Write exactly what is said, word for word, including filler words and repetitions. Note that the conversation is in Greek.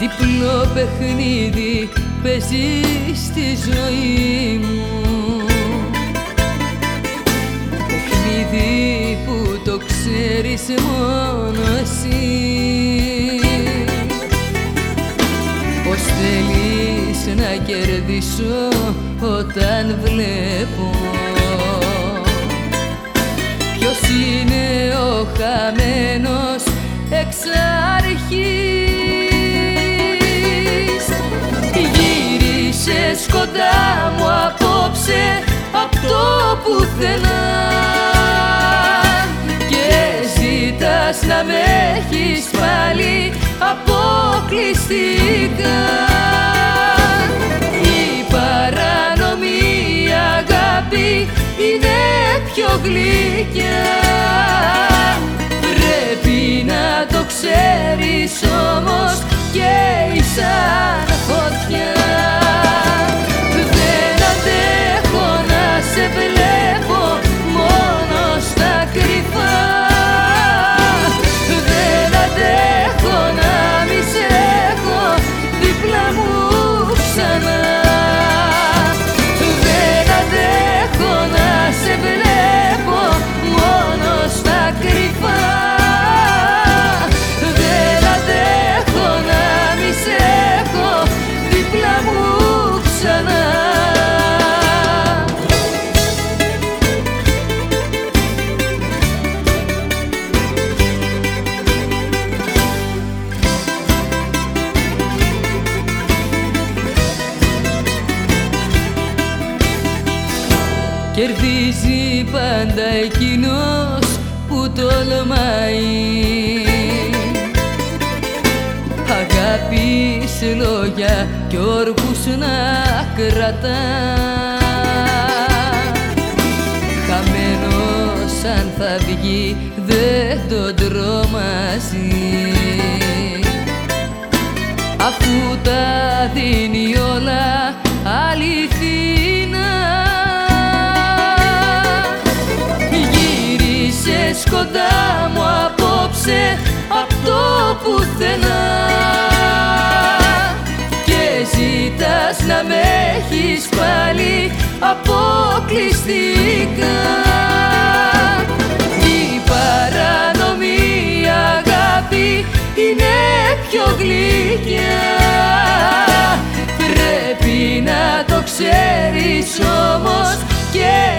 διπλό παιχνίδι παίζει στη ζωή μου, παιχνίδι που το ξέρεις μόνο εσύ. Πως θέλεις να κερδίσω όταν βλέπω ποιος είναι ο χαμένος εξ αρχής. Γύρισες κοντά μου απόψε απ' το πουθενά και ζητάς να με έχεις πάλι αποκλειστικά. Η παρανομή αγάπη είναι πιο γλυκιά, πρέπει να το ξέρεις όμως και σαν φωτιά. Δεν αντέχω να σε βλέπω μόνο στα κρυφά, δεν αντέχω να μη σε έχω δίπλα μου ξανά, δεν αντέχω να σε βλέπω μόνο στα κρυφά, δεν αντέχω να μη σε έχω δίπλα μου ξανά. Κερδίζει πάντα εκείνος που τολμάει, αγάπη σε λόγια κι όρκους να κρατά. Χαμένος αν θα βγει δεν τον τρομάζει, αφού τα δίνει όλα αληθινά. Γύρισες κοντά μου απόψε απ' το πουθενά και ζητάς να με έχεις πάλι αποκλειστικά. Η παρανομή αγάπη είναι πιο γλυκιά, πρέπει να το ξέρεις όμως και